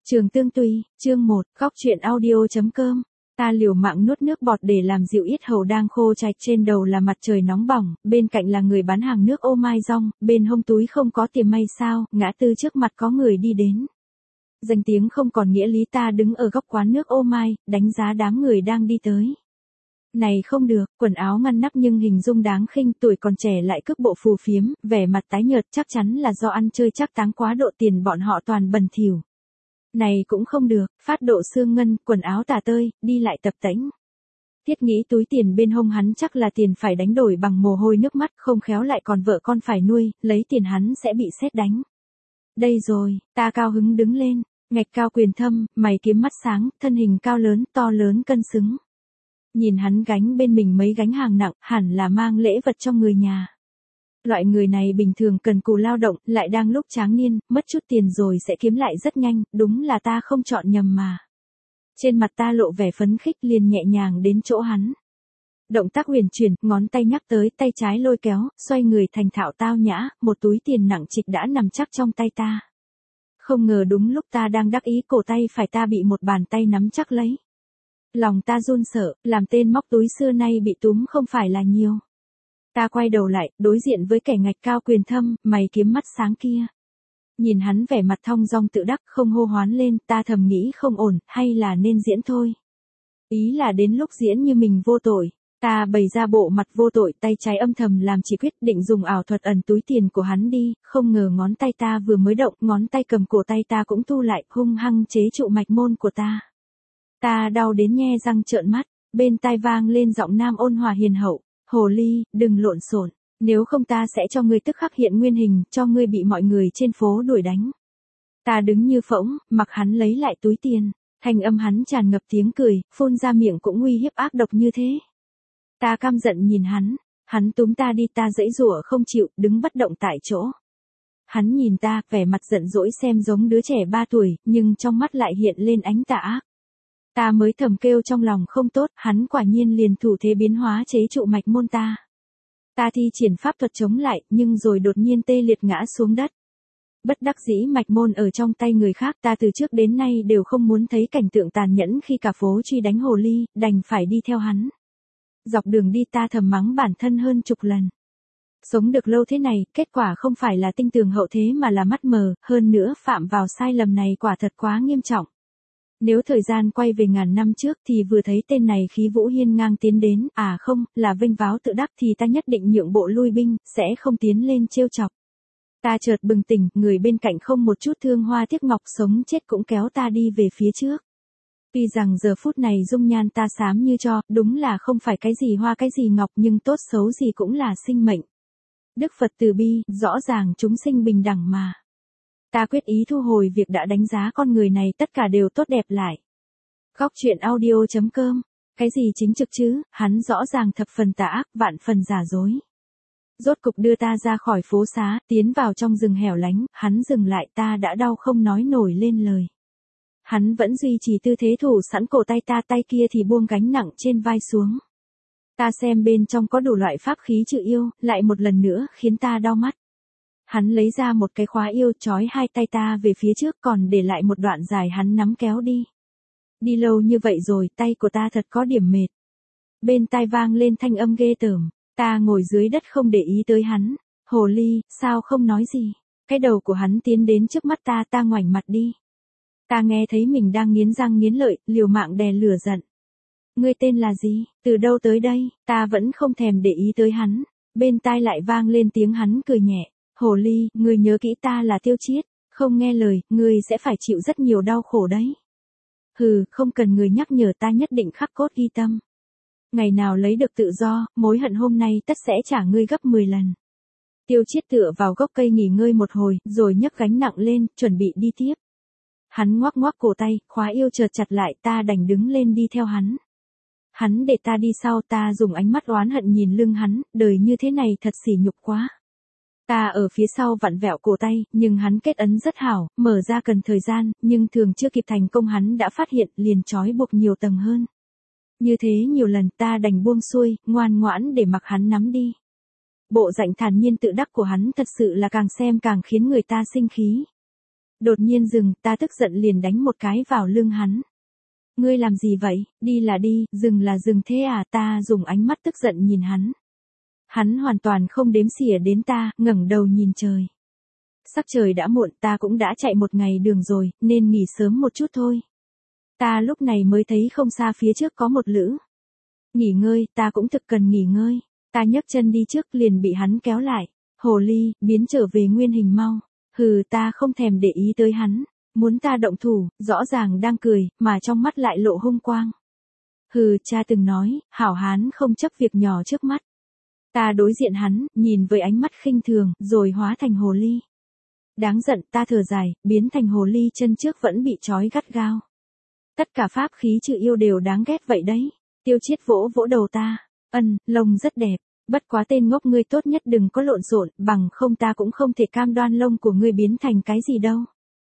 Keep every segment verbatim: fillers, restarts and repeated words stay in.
Trường Tương Tuy, chương một, góc truyện audio.com. Ta liều mạng nuốt nước bọt để làm dịu yết hầu đang khô chạch, trên đầu là mặt trời nóng bỏng, bên cạnh là người bán hàng nước ô mai rong, bên hông túi không có tiền may sao, ngã tư trước mặt có người đi đến. Danh tiếng không còn nghĩa lý, ta đứng ở góc quán nước ô mai, đánh giá đám người đang đi tới. Này không được, quần áo ngăn nắp nhưng hình dung đáng khinh, tuổi còn trẻ lại cước bộ phù phiếm, vẻ mặt tái nhợt, chắc chắn là do ăn chơi chắc táng quá độ, tiền bọn họ toàn bẩn thỉu. Này cũng không được, phát độ xương ngân, quần áo tả tơi, đi lại tập tễnh. Thiết nghĩ túi tiền bên hông hắn chắc là tiền phải đánh đổi bằng mồ hôi nước mắt, không khéo lại còn vợ con phải nuôi, lấy tiền hắn sẽ bị sét đánh. Đây rồi, ta cao hứng đứng lên, ngạch cao quyền thâm, mày kiếm mắt sáng, thân hình cao lớn, to lớn cân xứng. Nhìn hắn gánh bên mình mấy gánh hàng nặng, hẳn là mang lễ vật cho người nhà. Loại người này bình thường cần cù lao động, lại đang lúc tráng niên, mất chút tiền rồi sẽ kiếm lại rất nhanh, đúng là ta không chọn nhầm mà. Trên mặt ta lộ vẻ phấn khích, liền nhẹ nhàng đến chỗ hắn. Động tác huyền chuyển, ngón tay nhắc tới, tay trái lôi kéo, xoay người thành thạo tao nhã, một túi tiền nặng trịch đã nằm chắc trong tay ta. Không ngờ đúng lúc ta đang đắc ý, cổ tay phải ta bị một bàn tay nắm chắc lấy. Lòng ta run sợ, làm tên móc túi xưa nay bị túm không phải là nhiều. Ta quay đầu lại, đối diện với kẻ ngạch cao quyền thâm, mày kiếm mắt sáng kia. Nhìn hắn vẻ mặt thong dong tự đắc, không hô hoán lên, ta thầm nghĩ không ổn, hay là nên diễn thôi. Ý là đến lúc diễn như mình vô tội. Ta bày ra bộ mặt vô tội, tay trái âm thầm làm chỉ quyết, định dùng ảo thuật ẩn túi tiền của hắn đi, không ngờ ngón tay ta vừa mới động, ngón tay cầm cổ tay ta cũng thu lại, hung hăng chế trụ mạch môn của ta. Ta đau đến nhe răng trợn mắt, bên tai vang lên giọng nam ôn hòa hiền hậu. Hồ ly, đừng lộn xộn, nếu không ta sẽ cho ngươi tức khắc hiện nguyên hình, cho ngươi bị mọi người trên phố đuổi đánh. Ta đứng như phỗng, mặc hắn lấy lại túi tiền, thanh âm hắn tràn ngập tiếng cười, phun ra miệng cũng nguy hiếp ác độc như thế. Ta căm giận nhìn hắn, hắn túm ta đi, ta giãy giụa không chịu, đứng bất động tại chỗ. Hắn nhìn ta, vẻ mặt giận dỗi xem giống đứa trẻ ba tuổi, nhưng trong mắt lại hiện lên ánh tà ác. Ta mới thầm kêu trong lòng không tốt, hắn quả nhiên liền thủ thế biến hóa chế trụ mạch môn ta. Ta thi triển pháp thuật chống lại, nhưng rồi đột nhiên tê liệt ngã xuống đất. Bất đắc dĩ mạch môn ở trong tay người khác, ta từ trước đến nay đều không muốn thấy cảnh tượng tàn nhẫn khi cả phố truy đánh hồ ly, đành phải đi theo hắn. Dọc đường đi ta thầm mắng bản thân hơn chục lần. Sống được lâu thế này, kết quả không phải là tinh tường hậu thế mà là mắt mờ, hơn nữa phạm vào sai lầm này quả thật quá nghiêm trọng. Nếu thời gian quay về ngàn năm trước thì vừa thấy tên này khí vũ hiên ngang tiến đến, à không, là vênh váo tự đắc thì ta nhất định nhượng bộ lui binh, sẽ không tiến lên trêu chọc. Ta chợt bừng tỉnh, người bên cạnh không một chút thương hoa tiếc ngọc, sống chết cũng kéo ta đi về phía trước. Tuy rằng giờ phút này dung nhan ta xám như tro, đúng là không phải cái gì hoa cái gì ngọc, nhưng tốt xấu gì cũng là sinh mệnh. Đức Phật từ bi, rõ ràng chúng sinh bình đẳng mà. Ta quyết ý thu hồi việc đã đánh giá con người này, tất cả đều tốt đẹp lại. Góc truyện audio.com. Cái gì chính trực chứ, hắn rõ ràng thập phần tà ác, vạn phần giả dối. Rốt cục đưa ta ra khỏi phố xá, tiến vào trong rừng hẻo lánh, hắn dừng lại, ta đã đau không nói nổi lên lời. Hắn vẫn duy trì tư thế thủ sẵn cổ tay ta, tay kia thì buông gánh nặng trên vai xuống. Ta xem bên trong có đủ loại pháp khí trừ yêu, lại một lần nữa khiến ta đau mắt. Hắn lấy ra một cái khóa yêu, trói hai tay ta về phía trước, còn để lại một đoạn dài hắn nắm kéo đi. Đi lâu như vậy rồi, tay của ta thật có điểm mệt. Bên tai vang lên thanh âm ghê tởm, ta ngồi dưới đất không để ý tới hắn. Hồ ly, sao không nói gì? Cái đầu của hắn tiến đến trước mắt ta, ta ngoảnh mặt đi. Ta nghe thấy mình đang nghiến răng nghiến lợi, liều mạng đè lửa giận. Ngươi tên là gì? Từ đâu tới đây? Ta vẫn không thèm để ý tới hắn. Bên tai lại vang lên tiếng hắn cười nhẹ. Hồ ly, ngươi nhớ kỹ ta là Tiêu Chiết, không nghe lời, ngươi sẽ phải chịu rất nhiều đau khổ đấy. Hừ, không cần người nhắc nhở, ta nhất định khắc cốt ghi tâm. Ngày nào lấy được tự do, mối hận hôm nay tất sẽ trả ngươi gấp mười lần. Tiêu Chiết tựa vào gốc cây nghỉ ngơi một hồi, rồi nhấc gánh nặng lên, chuẩn bị đi tiếp. Hắn ngoắc ngoắc cổ tay, khóa yêu chợt chặt lại, ta đành đứng lên đi theo hắn. Hắn để ta đi sau, ta dùng ánh mắt oán hận nhìn lưng hắn, đời như thế này thật sỉ nhục quá. Ta ở phía sau vặn vẹo cổ tay, nhưng hắn kết ấn rất hảo, mở ra cần thời gian, nhưng thường chưa kịp thành công hắn đã phát hiện, liền trói buộc nhiều tầng hơn. Như thế nhiều lần ta đành buông xuôi, ngoan ngoãn để mặc hắn nắm đi. Bộ dạng thản nhiên tự đắc của hắn thật sự là càng xem càng khiến người ta sinh khí. Đột nhiên dừng, ta tức giận liền đánh một cái vào lưng hắn. Ngươi làm gì vậy, đi là đi, dừng là dừng thế à, ta dùng ánh mắt tức giận nhìn hắn. Hắn hoàn toàn không đếm xỉa đến ta, ngẩng đầu nhìn trời. Sắc trời đã muộn, ta cũng đã chạy một ngày đường rồi, nên nghỉ sớm một chút thôi. Ta lúc này mới thấy không xa phía trước có một lữ. Nghỉ ngơi, ta cũng thực cần nghỉ ngơi. Ta nhấc chân đi trước liền bị hắn kéo lại. Hồ ly, biến trở về nguyên hình mau. Hừ, ta không thèm để ý tới hắn. Muốn ta động thủ, rõ ràng đang cười, mà trong mắt lại lộ hung quang. Hừ, cha từng nói, hảo hán không chấp việc nhỏ trước mắt. Ta đối diện hắn, nhìn với ánh mắt khinh thường, rồi hóa thành hồ ly. Đáng giận, ta thở dài, biến thành hồ ly chân trước vẫn bị trói gắt gao. Tất cả pháp khí trừ yêu đều đáng ghét vậy đấy. Tiêu Chiết vỗ vỗ đầu ta. Ân, lông rất đẹp. Bất quá tên ngốc ngươi tốt nhất đừng có lộn xộn, bằng không ta cũng không thể cam đoan lông của ngươi biến thành cái gì đâu.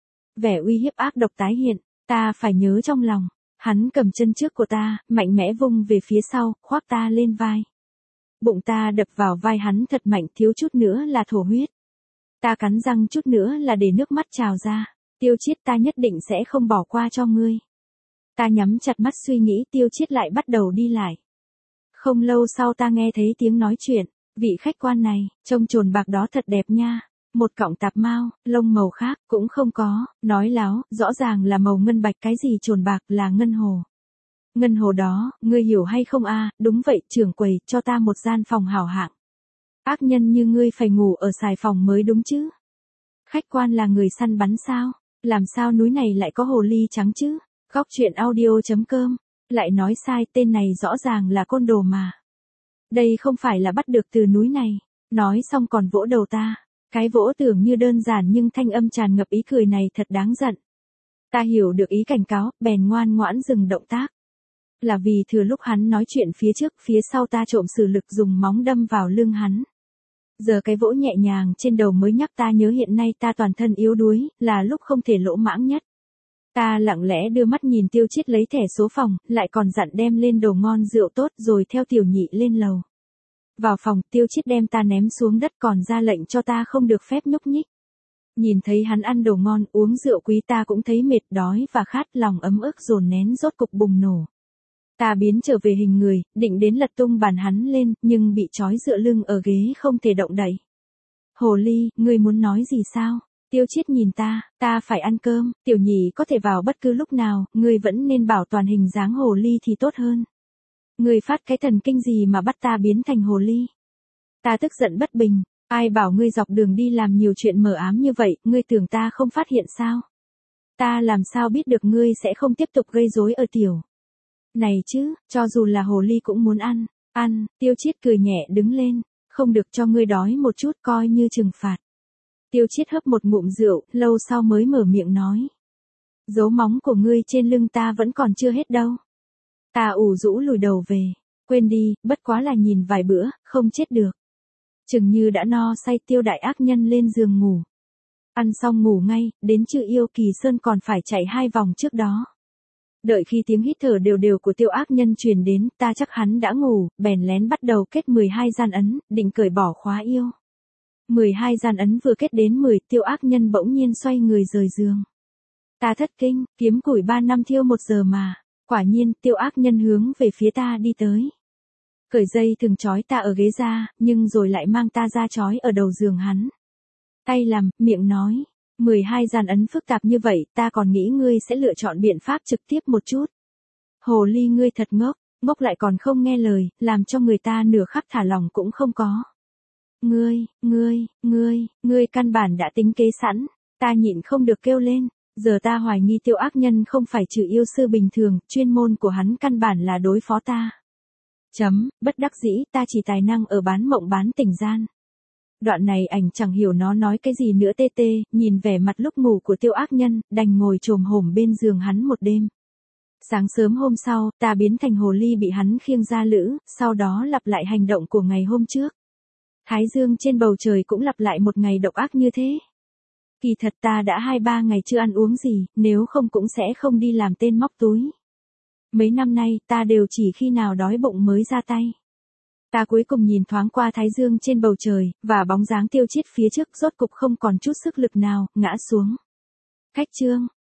Vẻ uy hiếp ác độc tái hiện, ta phải nhớ trong lòng. Hắn cầm chân trước của ta, mạnh mẽ vung về phía sau, khoác ta lên vai. Bụng ta đập vào vai hắn thật mạnh, thiếu chút nữa là thổ huyết. Ta cắn răng chút nữa là để nước mắt trào ra. Tiêu Chiết, ta nhất định sẽ không bỏ qua cho ngươi. Ta nhắm chặt mắt suy nghĩ, Tiêu Chiết lại bắt đầu đi lại. Không lâu sau ta nghe thấy tiếng nói chuyện. Vị khách quan này, trông trồn bạc đó thật đẹp nha. Một cọng tạp mao, lông màu khác, cũng không có, nói láo, rõ ràng là màu ngân bạch, cái gì trồn bạc, là ngân hồ. Ngân hồ đó, ngươi hiểu hay không a? À? Đúng vậy, trưởng quầy, cho ta một gian phòng hảo hạng. Ác nhân như ngươi phải ngủ ở xài phòng mới đúng chứ. Khách quan là người săn bắn sao? Làm sao núi này lại có hồ ly trắng chứ? Góc truyện audio chấm com. Lại nói sai, tên này rõ ràng là côn đồ mà. Đây không phải là bắt được từ núi này. Nói xong còn vỗ đầu ta. Cái vỗ tưởng như đơn giản nhưng thanh âm tràn ngập ý cười này thật đáng giận. Ta hiểu được ý cảnh cáo, bèn ngoan ngoãn dừng động tác. Là vì thừa lúc hắn nói chuyện phía trước, phía sau ta trộm sử lực dùng móng đâm vào lưng hắn. Giờ cái vỗ nhẹ nhàng trên đầu mới nhắc ta nhớ hiện nay ta toàn thân yếu đuối, là lúc không thể lỗ mãng nhất. Ta lặng lẽ đưa mắt nhìn Tiêu Chiết lấy thẻ số phòng, lại còn dặn đem lên đồ ngon rượu tốt rồi theo tiểu nhị lên lầu. Vào phòng, Tiêu Chiết đem ta ném xuống đất còn ra lệnh cho ta không được phép nhúc nhích. Nhìn thấy hắn ăn đồ ngon, uống rượu quý ta cũng thấy mệt đói và khát, lòng ấm ức dồn nén rốt cục bùng nổ. Ta biến trở về hình người, định đến lật tung bàn hắn lên, nhưng bị trói dựa lưng ở ghế không thể động đậy. Hồ ly, ngươi muốn nói gì sao? Tiêu Chiết nhìn ta, ta phải ăn cơm, tiểu nhị có thể vào bất cứ lúc nào, ngươi vẫn nên bảo toàn hình dáng hồ ly thì tốt hơn. Ngươi phát cái thần kinh gì mà bắt ta biến thành hồ ly? Ta tức giận bất bình, ai bảo ngươi dọc đường đi làm nhiều chuyện mờ ám như vậy, ngươi tưởng ta không phát hiện sao? Ta làm sao biết được ngươi sẽ không tiếp tục gây rối ở tiểu này chứ, cho dù là hồ ly cũng muốn ăn, ăn, Tiêu Chiết cười nhẹ đứng lên, không được cho ngươi đói một chút coi như trừng phạt. Tiêu Chiết hấp một ngụm rượu, lâu sau mới mở miệng nói. Dấu móng của ngươi trên lưng ta vẫn còn chưa hết đâu. Ta ủ rũ lùi đầu về, quên đi, bất quá là nhìn vài bữa, không chết được. Chừng như đã no say Tiêu đại ác nhân lên giường ngủ. Ăn xong ngủ ngay, đến Trừ Yêu Kỳ Sơn còn phải chạy hai vòng trước đó. Đợi khi tiếng hít thở đều đều của Tiêu ác nhân truyền đến, ta chắc hắn đã ngủ, bèn lén bắt đầu kết mười hai gian ấn, định cởi bỏ khóa yêu. mười hai gian ấn vừa kết đến mười, Tiêu ác nhân bỗng nhiên xoay người rời giường. Ta thất kinh, kiếm củi ba năm thiêu một giờ mà. Quả nhiên, Tiêu ác nhân hướng về phía ta đi tới. Cởi dây thừng trói ta ở ghế ra, nhưng rồi lại mang ta ra trói ở đầu giường hắn. Tay làm, miệng nói. mười hai gian ấn phức tạp như vậy, ta còn nghĩ ngươi sẽ lựa chọn biện pháp trực tiếp một chút. Hồ ly ngươi thật ngốc, ngốc lại còn không nghe lời, làm cho người ta nửa khắc thả lòng cũng không có. Ngươi, ngươi, ngươi, ngươi căn bản đã tính kế sẵn, ta nhịn không được kêu lên, giờ ta hoài nghi Tiêu ác nhân không phải Trừ Yêu sư bình thường, chuyên môn của hắn căn bản là đối phó ta. Chấm, bất đắc dĩ, ta chỉ tài năng ở bán mộng bán tình gian. Đoạn này ảnh chẳng hiểu nó nói cái gì nữa tê tê, nhìn vẻ mặt lúc ngủ của Tiêu ác nhân, đành ngồi chồm hổm bên giường hắn một đêm. Sáng sớm hôm sau, ta biến thành hồ ly bị hắn khiêng ra lữ, sau đó lặp lại hành động của ngày hôm trước. Thái dương trên bầu trời cũng lặp lại một ngày độc ác như thế. Kỳ thật ta đã hai ba ngày chưa ăn uống gì, nếu không cũng sẽ không đi làm tên móc túi. Mấy năm nay, ta đều chỉ khi nào đói bụng mới ra tay. Ta cuối cùng nhìn thoáng qua thái dương trên bầu trời, và bóng dáng Tiêu Chiết phía trước rốt cục không còn chút sức lực nào, ngã xuống. Khách chương.